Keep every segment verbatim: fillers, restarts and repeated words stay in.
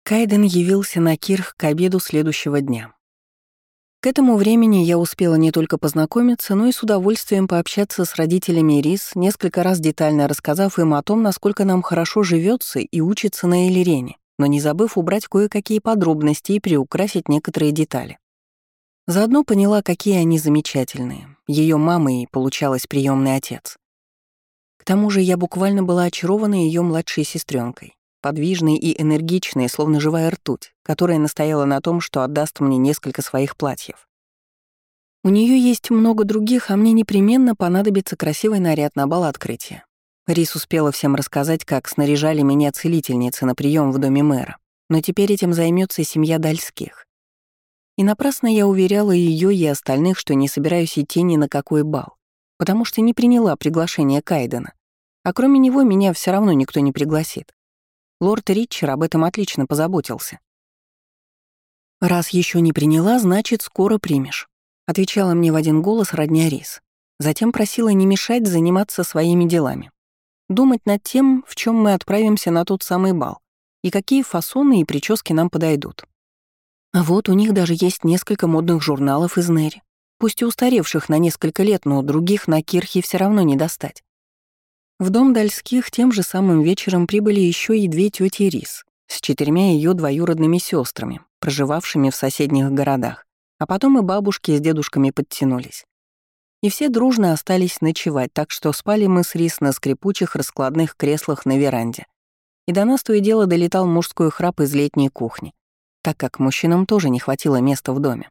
Кайден явился на Кирх к обеду следующего дня. К этому времени я успела не только познакомиться, но и с удовольствием пообщаться с родителями Рис, несколько раз детально рассказав им о том, насколько нам хорошо живется и учится на Элирене, но не забыв убрать кое-какие подробности и приукрасить некоторые детали. Заодно поняла, какие они замечательные. Ее мама и, получалось, приемный отец. К тому же я буквально была очарована ее младшей сестренкой, подвижной и энергичной, словно живая ртуть, которая настояла на том, что отдаст мне несколько своих платьев. У нее есть много других, а мне непременно понадобится красивый наряд на бал открытия. Рис успела всем рассказать, как снаряжали меня целительницы на прием в доме мэра, но теперь этим займется семья Дальских. И напрасно я уверяла ее и остальных, что не собираюсь идти ни на какой бал, потому что не приняла приглашение Кайдена, а кроме него меня все равно никто не пригласит. Лорд Ричер об этом отлично позаботился. «Раз еще не приняла, значит, скоро примешь», — отвечала мне в один голос родня Рис. Затем просила не мешать заниматься своими делами. Думать над тем, в чем мы отправимся на тот самый бал, и какие фасоны и прически нам подойдут. А вот у них даже есть несколько модных журналов из Нери, пусть и устаревших на несколько лет, но других на Кирхе все равно не достать. В дом Дальских тем же самым вечером прибыли еще и две тети Рис с четырьмя ее двоюродными сестрами, проживавшими в соседних городах, а потом и бабушки с дедушками подтянулись. И все дружно остались ночевать, так что спали мы с Рис на скрипучих раскладных креслах на веранде. И до нас то и дело долетал мужской храп из летней кухни, так как мужчинам тоже не хватило места в доме.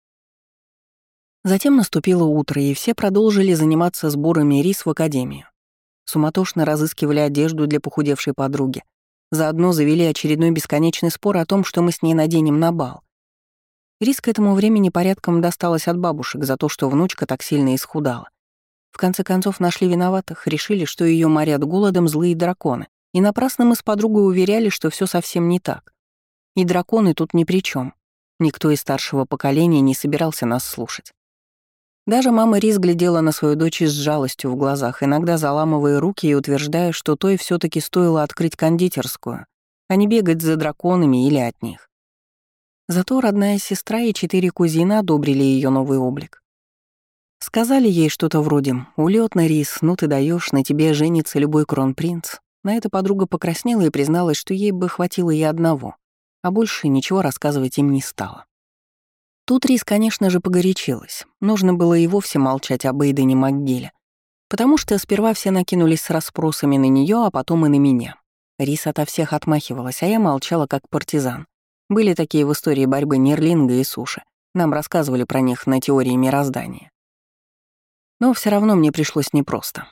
Затем наступило утро, и все продолжили заниматься сборами Рис в академию. Суматошно разыскивали одежду для похудевшей подруги. Заодно завели очередной бесконечный спор о том, что мы с ней наденем на бал. Рис к этому времени порядком досталась от бабушек за то, что внучка так сильно исхудала. В конце концов нашли виноватых, решили, что ее морят голодом злые драконы, и напрасно мы с подругой уверяли, что все совсем не так. И драконы тут ни при чем. Никто из старшего поколения не собирался нас слушать. Даже мама Рис глядела на свою дочь с жалостью в глазах, иногда заламывая руки и утверждая, что той все таки стоило открыть кондитерскую, а не бегать за драконами или от них. Зато родная сестра и четыре кузина одобрили ее новый облик. Сказали ей что-то вроде «Улётно, Рис, ну ты даешь, на тебе женится любой кронпринц». На это подруга покраснела и призналась, что ей бы хватило и одного, а больше ничего рассказывать им не стала. Тут Рис, конечно же, погорячилась. Нужно было и вовсе молчать об Эйдене МакГилле, потому что сперва все накинулись с расспросами на нее, а потом и на меня. Рис ото всех отмахивалась, а я молчала как партизан. Были такие в истории борьбы Нерлинга и Суши. Нам рассказывали про них на теории мироздания. Но все равно мне пришлось непросто.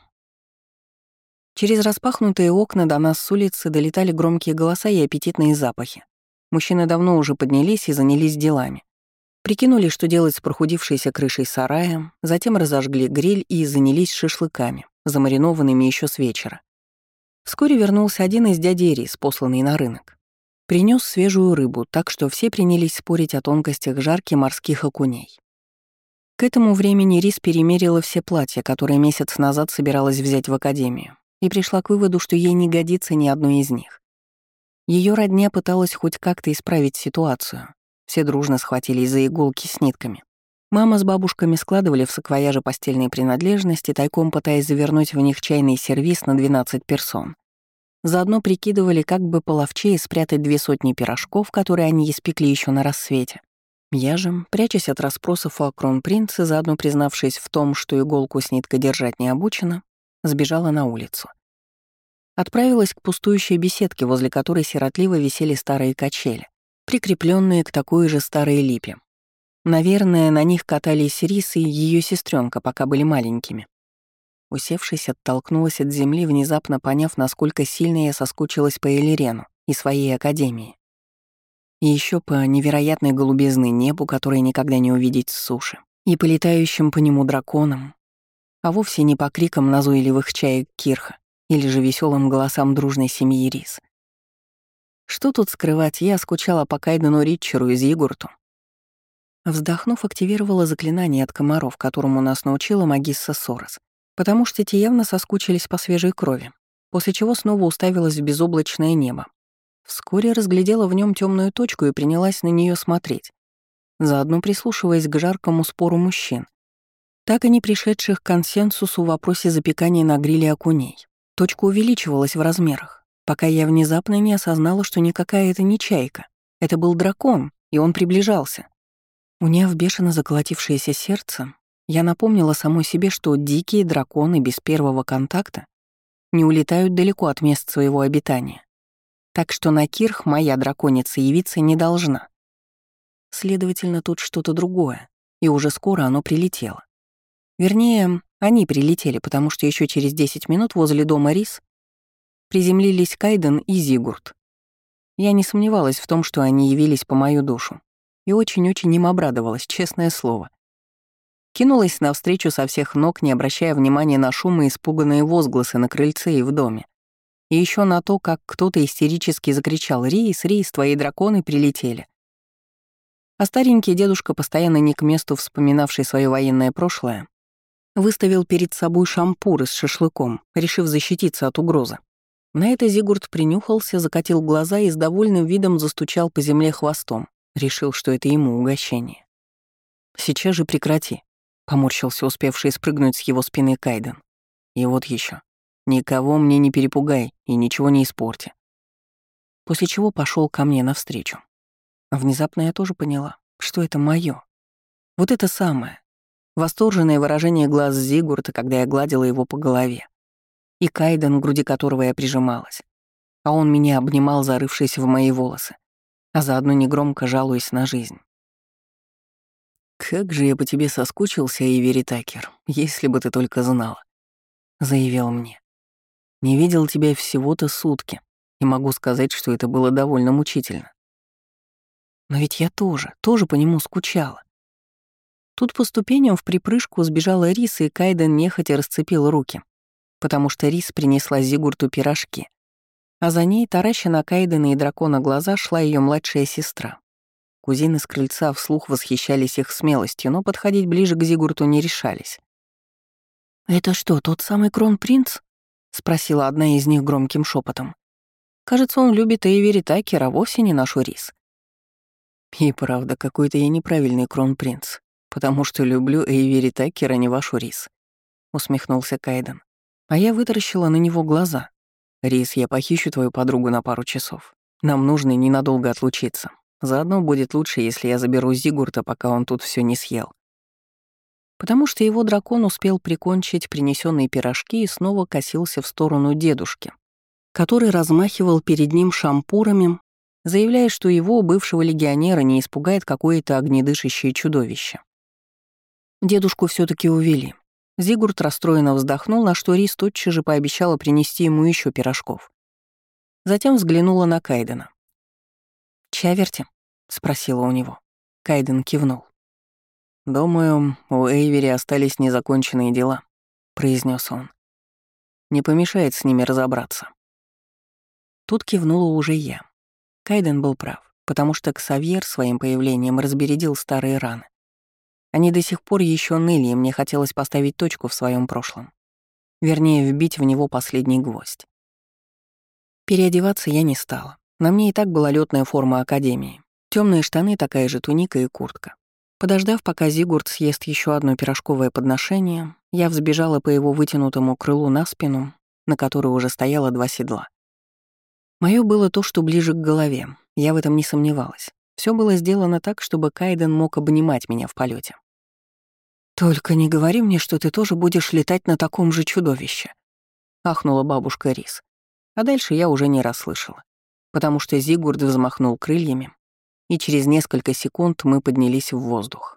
Через распахнутые окна до нас с улицы долетали громкие голоса и аппетитные запахи. Мужчины давно уже поднялись и занялись делами. Прикинули, что делать с прохудившейся крышей сарая, затем разожгли гриль и занялись шашлыками, замаринованными еще с вечера. Вскоре вернулся один из дядей Рис, посланный на рынок. Принес свежую рыбу, так что все принялись спорить о тонкостях жарки морских окуней. К этому времени Рис перемерила все платья, которые месяц назад собиралась взять в академию, и пришла к выводу, что ей не годится ни одно из них. Ее родня пыталась хоть как-то исправить ситуацию. Все дружно схватились за иголки с нитками. Мама с бабушками складывали в саквояжи постельные принадлежности, тайком пытаясь завернуть в них чайный сервиз на двенадцать персон. Заодно прикидывали, как бы половчее спрятать две сотни пирожков, которые они испекли еще на рассвете. Я же, прячась от расспросов о кронпринце, заодно признавшись в том, что иголку с ниткой держать не обучена, сбежала на улицу. Отправилась к пустующей беседке, возле которой сиротливо висели старые качели, прикрепленные к такой же старой липе. Наверное, на них катались Рис и ее сестренка, пока были маленькими. Усевшись, оттолкнулась от земли, внезапно поняв, насколько сильно я соскучилась по Элирену и своей академии. И еще по невероятной голубизны небу, которое никогда не увидеть с суши, и по летающим по нему драконам, а вовсе не по крикам назойливых чаек Кирха или же веселым голосам дружной семьи Рис. Что тут скрывать, я скучала по Кайдену Ричеру из Йигурту. Вздохнув, активировала заклинание от комаров, которому нас научила магисса Сорос, потому что те явно соскучились по свежей крови, после чего снова уставилась в безоблачное небо. Вскоре разглядела в нем темную точку и принялась на нее смотреть, заодно прислушиваясь к жаркому спору мужчин, так и не пришедших к консенсусу в вопросе запекания на гриле окуней. Точка увеличивалась в размерах, пока я внезапно не осознала, что никакая это не чайка. Это был дракон, и он приближался. Уняв бешено заколотившееся сердце, я напомнила самой себе, что дикие драконы без первого контакта не улетают далеко от мест своего обитания. Так что на Кирх моя драконица явиться не должна. Следовательно, тут что-то другое, и уже скоро оно прилетело. Вернее, они прилетели, потому что еще через десять минут возле дома Рис приземлились Кайден и Зигурд. Я не сомневалась в том, что они явились по мою душу, и очень-очень им обрадовалась, честное слово. Кинулась навстречу со всех ног, не обращая внимания на шум и испуганные возгласы на крыльце и в доме. И еще на то, как кто-то истерически закричал: «Рис, Рис, твои драконы прилетели!» А старенький дедушка, постоянно не к месту вспоминавший свое военное прошлое, выставил перед собой шампуры с шашлыком, решив защититься от угрозы. На это Зигурд принюхался, закатил глаза и с довольным видом застучал по земле хвостом. Решил, что это ему угощение. «Сейчас же прекрати», — поморщился успевший спрыгнуть с его спины Кайден. «И вот еще. Никого мне не перепугай и ничего не испорти». После чего пошел ко мне навстречу. Внезапно я тоже поняла, что это мое. Вот это самое. Восторженное выражение глаз Зигурда, когда я гладила его по голове. И Кайден, к груди которого я прижималась. А он меня обнимал, зарывшись в мои волосы, а заодно негромко жалуясь на жизнь. «Как же я по тебе соскучился, Эйвери Такер, если бы ты только знала», — заявил мне. «Не видел тебя всего-то сутки, и могу сказать, что это было довольно мучительно. Но ведь я тоже, тоже по нему скучала». Тут по ступеням в припрыжку сбежала Рис, и Кайден нехотя расцепил руки, потому что Рис принесла Зигурду пирожки, а за ней, тараща на Кайдена и дракона глаза, шла ее младшая сестра. Кузины с крыльца вслух восхищались их смелостью, но подходить ближе к Зигурду не решались. «Это что, тот самый кронпринц?» — спросила одна из них громким шепотом. «Кажется, он любит Эйвери Такер, а вовсе не нашу Рис». «И правда, какой-то я неправильный кронпринц, потому что люблю Эйвери Такер, а не вашу Рис», — усмехнулся Кайден. А я вытаращила на него глаза. «Рис, я похищу твою подругу на пару часов. Нам нужно ненадолго отлучиться. Заодно будет лучше, если я заберу Зигурда, пока он тут все не съел». Потому что его дракон успел прикончить принесенные пирожки и снова косился в сторону дедушки, который размахивал перед ним шампурами, заявляя, что его, бывшего легионера, не испугает какое-то огнедышащее чудовище. Дедушку все таки увели. Зигурд расстроенно вздохнул, на что Рис тотчас же пообещала принести ему еще пирожков. Затем взглянула на Кайдена. «Чаверти?» — спросила у него. Кайден кивнул. «Думаю, у Эйвери остались незаконченные дела», — произнес он. «Не помешает с ними разобраться». Тут кивнула уже я. Кайден был прав, потому что Ксавьер своим появлением разбередил старые раны. Они до сих пор еще ныли, и мне хотелось поставить точку в своем прошлом. Вернее, вбить в него последний гвоздь. Переодеваться я не стала. На мне и так была летная форма академии. Темные штаны, такая же туника и куртка. Подождав, пока Зигурд съест еще одно пирожковое подношение, я взбежала по его вытянутому крылу на спину, на которой уже стояло два седла. Моё было то, что ближе к голове. Я в этом не сомневалась. Все было сделано так, чтобы Кайден мог обнимать меня в полете. «Только не говори мне, что ты тоже будешь летать на таком же чудовище», — ахнула бабушка Рис. А дальше я уже не расслышала, потому что Зигурд взмахнул крыльями, и через несколько секунд мы поднялись в воздух.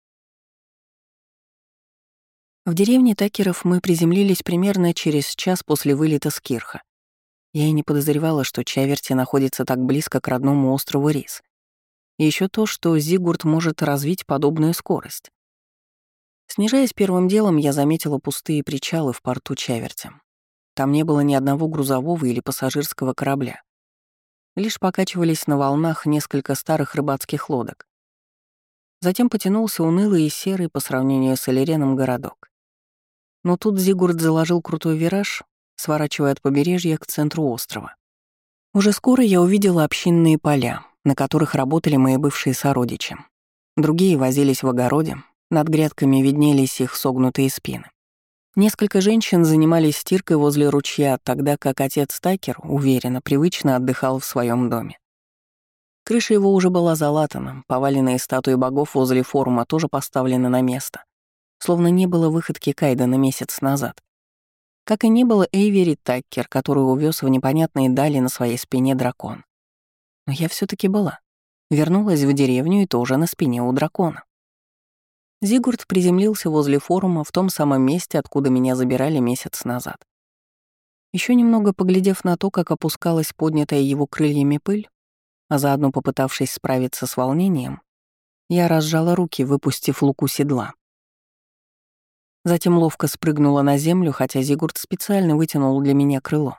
В деревне Такеров мы приземлились примерно через час после вылета с Кирха. Я и не подозревала, что Чаверти находится так близко к родному острову Рис. И еще то, что Зигурд может развить подобную скорость. Снижаясь первым делом, я заметила пустые причалы в порту Чаверти. Там не было ни одного грузового или пассажирского корабля. Лишь покачивались на волнах несколько старых рыбацких лодок. Затем потянулся унылый и серый по сравнению с Элереном городок. Но тут Зигурд заложил крутой вираж, сворачивая от побережья к центру острова. Уже скоро я увидела общинные поля, на которых работали мои бывшие сородичи. Другие возились в огороде, над грядками виднелись их согнутые спины. Несколько женщин занимались стиркой возле ручья, тогда как отец Такер, уверенно, привычно отдыхал в своем доме. Крыша его уже была залатана, поваленные статуи богов возле форума тоже поставлены на место, словно не было выходки Кайдена месяц назад. Как и не было Эйвери Таккер, которую увез в непонятные дали на своей спине дракон. Но я все таки была. Вернулась в деревню и тоже на спине у дракона. Зигурд приземлился возле форума в том самом месте, откуда меня забирали месяц назад. Еще немного поглядев на то, как опускалась поднятая его крыльями пыль, а заодно попытавшись справиться с волнением, я разжала руки, выпустив луку седла. Затем ловко спрыгнула на землю, хотя Зигурд специально вытянул для меня крыло.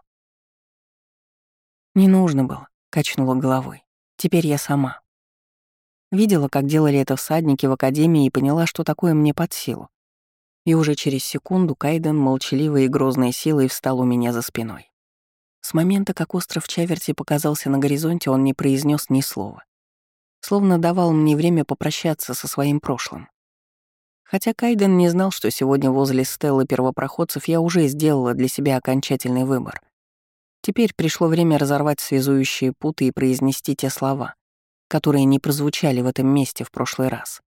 «Не нужно было», — качнула головой. «Теперь я сама». Видела, как делали это всадники в академии, и поняла, что такое мне под силу. И уже через секунду Кайден, молчаливой и грозной силой, встал у меня за спиной. С момента, как остров Чаверти показался на горизонте, он не произнес ни слова. Словно давал мне время попрощаться со своим прошлым. Хотя Кайден не знал, что сегодня возле стелы первопроходцев я уже сделала для себя окончательный выбор. Теперь пришло время разорвать связующие путы и произнести те слова, которые не прозвучали в этом месте в прошлый раз.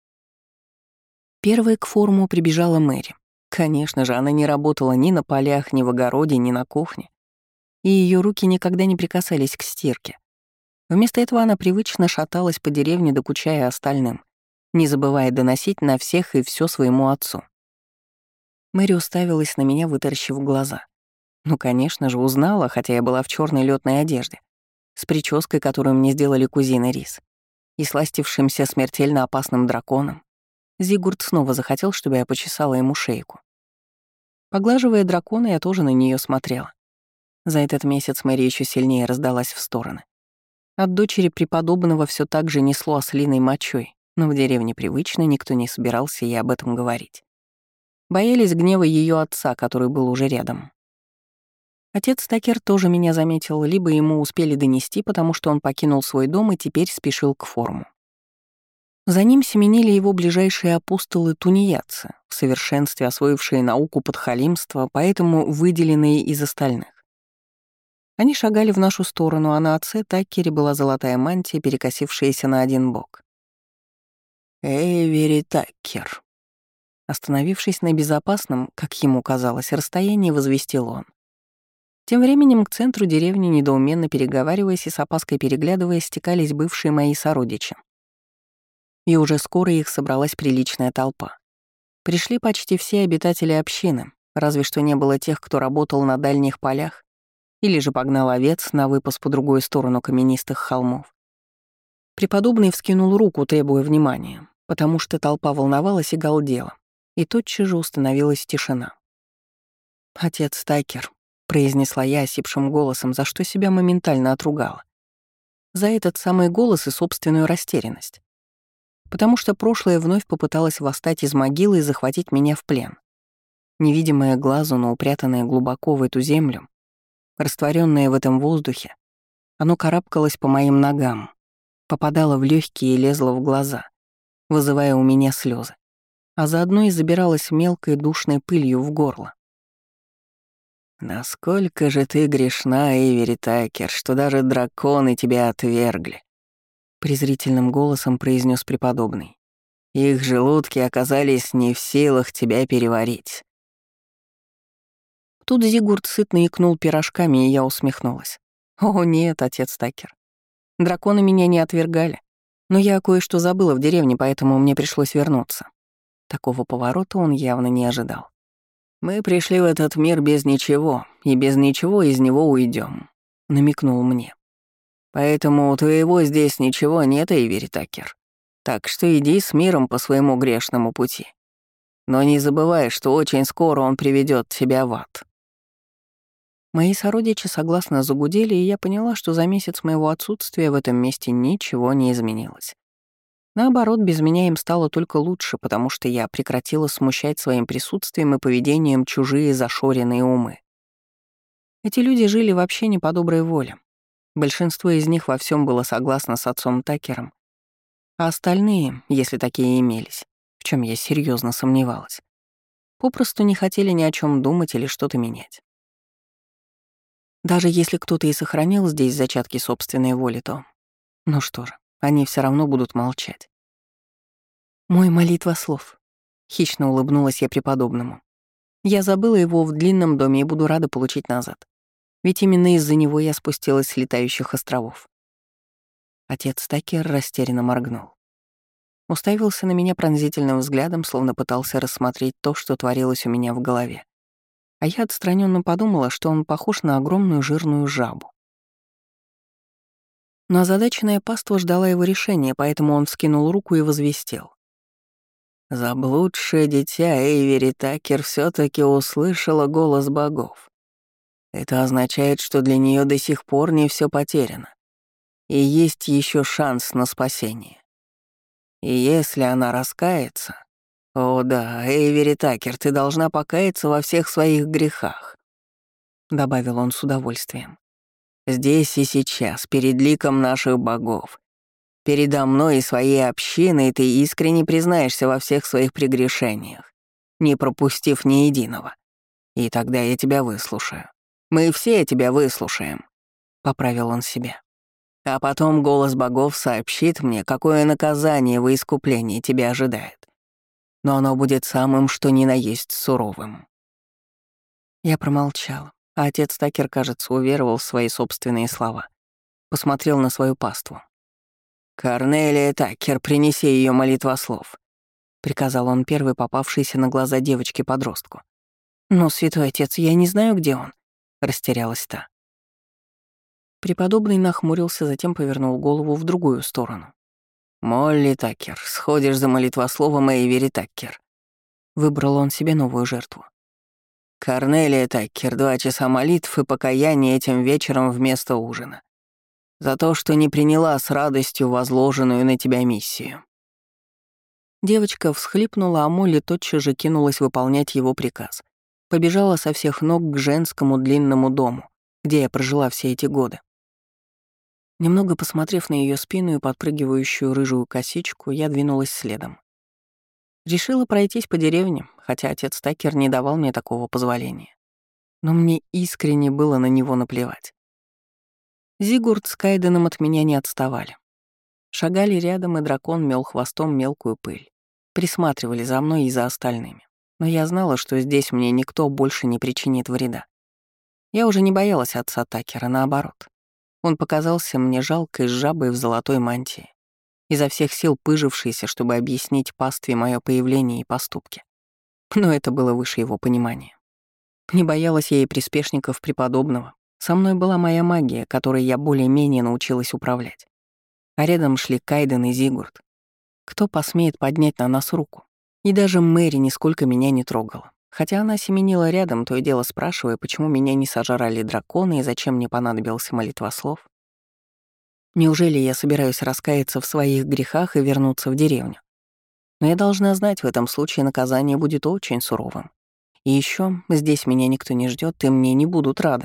Первой к форуму прибежала Мэри. Конечно же, она не работала ни на полях, ни в огороде, ни на кухне. И ее руки никогда не прикасались к стирке. Вместо этого она привычно шаталась по деревне, докучая остальным, не забывая доносить на всех и все своему отцу. Мэри уставилась на меня, вытаращив глаза. Ну, конечно же, узнала, хотя я была в черной летной одежде, с прической, которую мне сделали кузины Рис, и сластившимся смертельно опасным драконом. Зигурд снова захотел, чтобы я почесала ему шейку. Поглаживая дракона, я тоже на нее смотрела. За этот месяц Мэри еще сильнее раздалась в стороны. От дочери преподобного все так же несло ослиной мочой, но в деревне привычно никто не собирался ей об этом говорить. Боялись гнева ее отца, который был уже рядом. Отец Такер тоже меня заметил, либо ему успели донести, потому что он покинул свой дом и теперь спешил к форуму. За ним семенили его ближайшие апостолы-тунеядцы, в совершенстве освоившие науку подхалимства, поэтому выделенные из остальных. Они шагали в нашу сторону, а на отце Такере была золотая мантия, перекосившаяся на один бок. «Эйвери Такер». Остановившись на безопасном, как ему казалось, расстоянии, возвестил он. Тем временем к центру деревни, недоуменно переговариваясь и с опаской переглядываясь, стекались бывшие мои сородичи. И уже скоро их собралась приличная толпа. Пришли почти все обитатели общины, разве что не было тех, кто работал на дальних полях или же погнал овец на выпас по другую сторону каменистых холмов. Преподобный вскинул руку, требуя внимания, потому что толпа волновалась и галдела, и тотчас же установилась тишина. «Отец Такер», — произнесла я осипшим голосом, за что себя моментально отругала. За этот самый голос и собственную растерянность. Потому что прошлое вновь попыталось восстать из могилы и захватить меня в плен. Невидимое глазу, но упрятанное глубоко в эту землю, растворенное в этом воздухе, оно карабкалось по моим ногам, попадало в легкие и лезло в глаза, вызывая у меня слезы, а заодно и забиралось мелкой душной пылью в горло. «Насколько же ты грешна, Эйвери Такер, что даже драконы тебя отвергли», — презрительным голосом произнес преподобный. «Их желудки оказались не в силах тебя переварить». Тут Зигурд сытно икнул пирожками, и я усмехнулась. «О нет, отец Такер. Драконы меня не отвергали. Но я кое-что забыла в деревне, поэтому мне пришлось вернуться». Такого поворота он явно не ожидал. «Мы пришли в этот мир без ничего, и без ничего из него уйдем», — намекнул мне. «Поэтому у твоего здесь ничего нет, Эйвери Такер. Так что иди с миром по своему грешному пути. Но не забывай, что очень скоро он приведет тебя в ад». Мои сородичи согласно загудели, и я поняла, что за месяц моего отсутствия в этом месте ничего не изменилось. Наоборот, без меня им стало только лучше, потому что я прекратила смущать своим присутствием и поведением чужие зашоренные умы. Эти люди жили вообще не по доброй воле. Большинство из них во всем было согласно с отцом Такером, а остальные, если такие имелись, в чем я серьезно сомневалась, попросту не хотели ни о чем думать или что-то менять. Даже если кто-то и сохранил здесь зачатки собственной воли, то... Ну что же, они все равно будут молчать. «Мой молитва слов», — хищно улыбнулась я преподобному. «Я забыла его в длинном доме и буду рада получить назад. Ведь именно из-за него я спустилась с летающих островов». Отец Такер растерянно моргнул. Уставился на меня пронзительным взглядом, словно пытался рассмотреть то, что творилось у меня в голове. А я отстраненно подумала, что он похож на огромную жирную жабу. Но озадаченная паства ждала его решения, поэтому он вскинул руку и возвестил. Заблудшее дитя Эйвери Такер все таки услышала голос богов. Это означает, что для нее до сих пор не все потеряно. И есть еще шанс на спасение. И если она раскается... О да, Эйвери Такер, ты должна покаяться во всех своих грехах, добавил он с удовольствием. Здесь и сейчас, перед ликом наших богов. Передо мной и своей общиной ты искренне признаешься во всех своих прегрешениях, не пропустив ни единого. И тогда я тебя выслушаю. Мы все тебя выслушаем, — поправил он себя. А потом голос богов сообщит мне, какое наказание во искуплении тебя ожидает. Но оно будет самым, что ни на есть, суровым. Я промолчала, а отец Такер, кажется, уверовал в свои собственные слова. Посмотрел на свою паству. «Корнелия Такер, принеси ее молитвослов», — приказал он первой попавшейся на глаза девочке-подростку. «Но, святой отец, я не знаю, где он», — растерялась та. Преподобный нахмурился, затем повернул голову в другую сторону. «Молли Такер, сходишь за молитвословом Эйвери Такер». Выбрал он себе новую жертву. «Корнелия Такер, два часа молитв и покаяния этим вечером вместо ужина. За то, что не приняла с радостью возложенную на тебя миссию». Девочка всхлипнула, а Молли тотчас же кинулась выполнять его приказ. Побежала со всех ног к женскому длинному дому, где я прожила все эти годы. Немного посмотрев на ее спину и подпрыгивающую рыжую косичку, я двинулась следом. Решила пройтись по деревне, хотя отец Такер не давал мне такого позволения. Но мне искренне было на него наплевать. Зигурд с Кайденом от меня не отставали. Шагали рядом, и дракон мел хвостом мелкую пыль. Присматривали за мной и за остальными. Но я знала, что здесь мне никто больше не причинит вреда. Я уже не боялась отца Такера, наоборот. Он показался мне жалкой жабой в золотой мантии, изо всех сил пыжившейся, чтобы объяснить пастве мое появление и поступки. Но это было выше его понимания. Не боялась я и приспешников преподобного. Со мной была моя магия, которой я более-менее научилась управлять. А рядом шли Кайден и Зигурд. Кто посмеет поднять на нас руку? И даже Мэри нисколько меня не трогала. Хотя она семенила рядом, то и дело спрашивая, почему меня не сожрали драконы и зачем мне понадобился молитвослов. Неужели я собираюсь раскаяться в своих грехах и вернуться в деревню? Но я должна знать, в этом случае наказание будет очень суровым. И еще здесь меня никто не ждет, и мне не будут рады.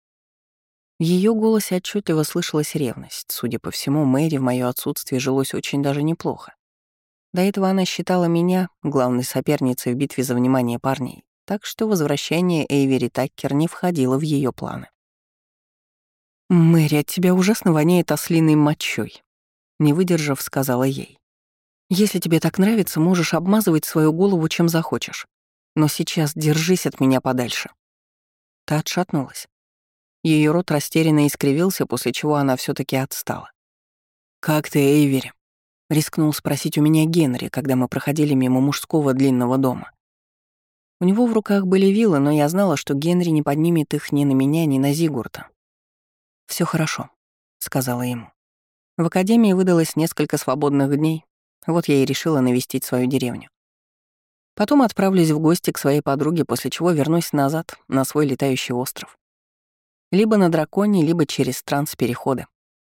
В ее голосе отчетливо слышалась ревность. Судя по всему, Мэри в моё отсутствие жилось очень даже неплохо. До этого она считала меня главной соперницей в битве за внимание парней, так что возвращение Эйвери Такер не входило в ее планы. «Мэри, от тебя ужасно воняет ослиной мочой», — не выдержав, сказала ей. «Если тебе так нравится, можешь обмазывать свою голову чем захочешь. Но сейчас держись от меня подальше». Та отшатнулась. Ее рот растерянно искривился, после чего она все таки отстала. «Как ты, Эйвери?» — рискнул спросить у меня Генри, когда мы проходили мимо мужского длинного дома. У него в руках были вилы, но я знала, что Генри не поднимет их ни на меня, ни на Зигурда. Все хорошо», — сказала ему. В академии выдалось несколько свободных дней, вот я и решила навестить свою деревню. Потом отправлюсь в гости к своей подруге, после чего вернусь назад, на свой летающий остров. Либо на драконе, либо через транспереходы.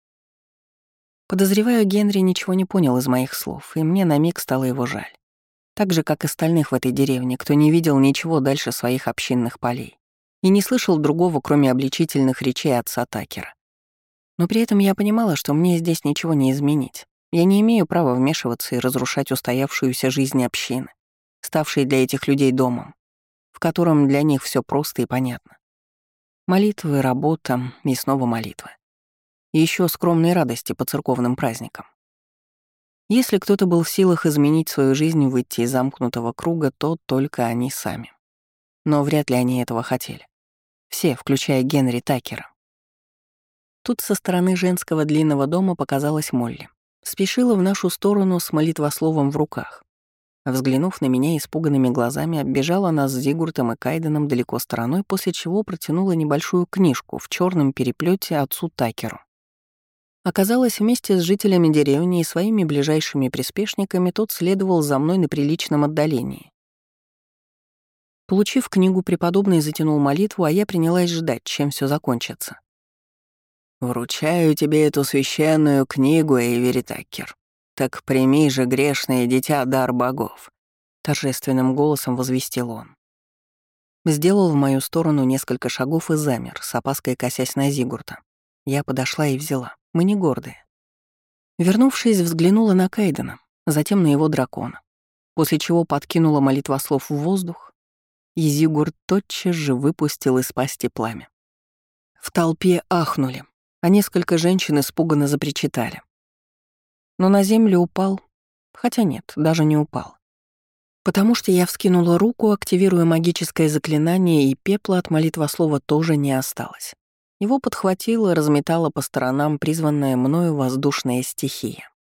Подозреваю, Генри ничего не понял из моих слов, и мне на миг стало его жаль. Так же, как остальных в этой деревне, кто не видел ничего дальше своих общинных полей и не слышал другого, кроме обличительных речей отца Такера. Но при этом я понимала, что мне здесь ничего не изменить. Я не имею права вмешиваться и разрушать устоявшуюся жизнь общины, ставшей для этих людей домом, в котором для них все просто и понятно. Молитвы, работа и снова молитвы. И еще скромные радости по церковным праздникам. Если кто-то был в силах изменить свою жизнь, выйти из замкнутого круга, то только они сами. Но вряд ли они этого хотели. Все, включая Генри Такера. Тут со стороны женского длинного дома показалась Молли. Спешила в нашу сторону с молитвословом в руках. Взглянув на меня испуганными глазами, оббежала нас с Зигуртом и Кайденом далеко стороной, после чего протянула небольшую книжку в черном переплете отцу Такеру. Оказалось, вместе с жителями деревни и своими ближайшими приспешниками тот следовал за мной на приличном отдалении. Получив книгу, преподобный затянул молитву, а я принялась ждать, чем все закончится. «Вручаю тебе эту священную книгу, Эйвери Такер. Так прими же, грешное дитя, дар богов», — торжественным голосом возвестил он. Сделал в мою сторону несколько шагов и замер, с опаской косясь на Зигурта. Я подошла и взяла. Мы не гордые. Вернувшись, взглянула на Кайдена, затем на его дракона, после чего подкинула молитвослов в воздух, и Зигурт тотчас же выпустил из пасти пламя. В толпе ахнули, а несколько женщин испуганно запричитали. Но на землю упал, хотя нет, даже не упал. Потому что я вскинула руку, активируя магическое заклинание, и пепла от молитвослова тоже не осталось. Его подхватила, разметала по сторонам призванная мною воздушная стихия.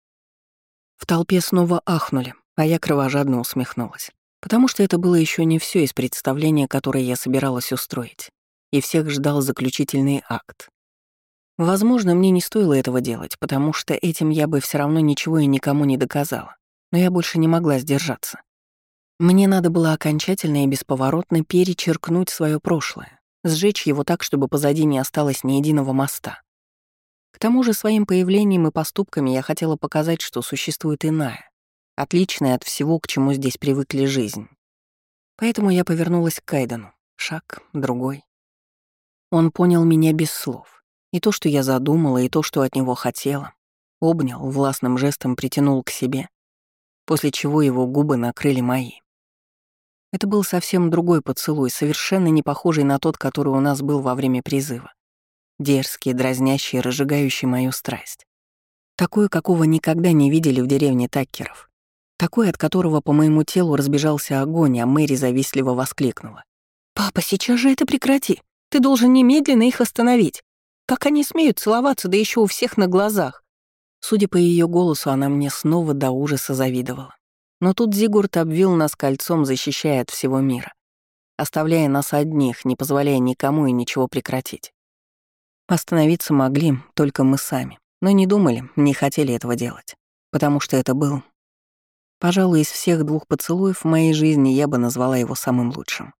В толпе снова ахнули, а я кровожадно усмехнулась. Потому что это было еще не все из представления, которое я собиралась устроить. И всех ждал заключительный акт. Возможно, мне не стоило этого делать, потому что этим я бы все равно ничего и никому не доказала. Но я больше не могла сдержаться. Мне надо было окончательно и бесповоротно перечеркнуть свое прошлое, сжечь его так, чтобы позади не осталось ни единого моста. К тому же своим появлением и поступками я хотела показать, что существует иная, отличная от всего, к чему здесь привыкли жизнь. Поэтому я повернулась к Кайдену. Шаг, другой. Он понял меня без слов. И то, что я задумала, и то, что от него хотела. Обнял, властным жестом притянул к себе, после чего его губы накрыли мои. Это был совсем другой поцелуй, совершенно не похожий на тот, который у нас был во время призыва. Дерзкий, дразнящий, разжигающий мою страсть. Такой, какого никогда не видели в деревне Таккеров. Такой, от которого по моему телу разбежался огонь, а Мэри завистливо воскликнула. «Папа, сейчас же это прекрати! Ты должен немедленно их остановить! Как они смеют целоваться, да еще у всех на глазах!» Судя по ее голосу, она мне снова до ужаса завидовала. Но тут Зигурт обвил нас кольцом, защищая от всего мира, оставляя нас одних, не позволяя никому и ничего прекратить. Остановиться могли только мы сами, но не думали, не хотели этого делать, потому что это был... Пожалуй, из всех двух поцелуев в моей жизни я бы назвала его самым лучшим.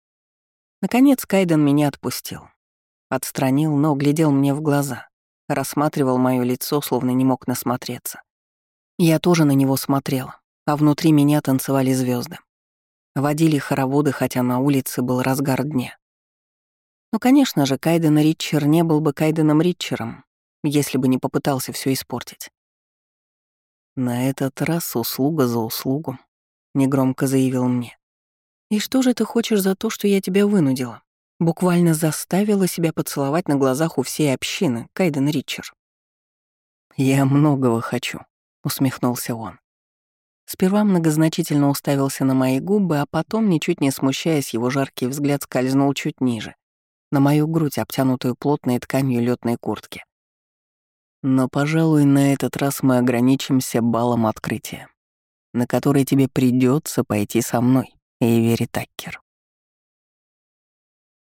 Наконец Кайден меня отпустил. Отстранил, но глядел мне в глаза, рассматривал моё лицо, словно не мог насмотреться. Я тоже на него смотрела, а внутри меня танцевали звезды. Водили хороводы, хотя на улице был разгар дня. Но, конечно же, Кайден Ритчер не был бы Кайденом Ритчером, если бы не попытался все испортить. «На этот раз услуга за услугу», — негромко заявил мне. «И что же ты хочешь за то, что я тебя вынудила? Буквально заставила себя поцеловать на глазах у всей общины, Кайден Ритчер». «Я многого хочу», — усмехнулся он. Сперва многозначительно уставился на мои губы, а потом, ничуть не смущаясь, его жаркий взгляд скользнул чуть ниже, на мою грудь, обтянутую плотной тканью лётной куртки. «Но, пожалуй, на этот раз мы ограничимся балом открытия, на который тебе придется пойти со мной, Эйвери Таккер».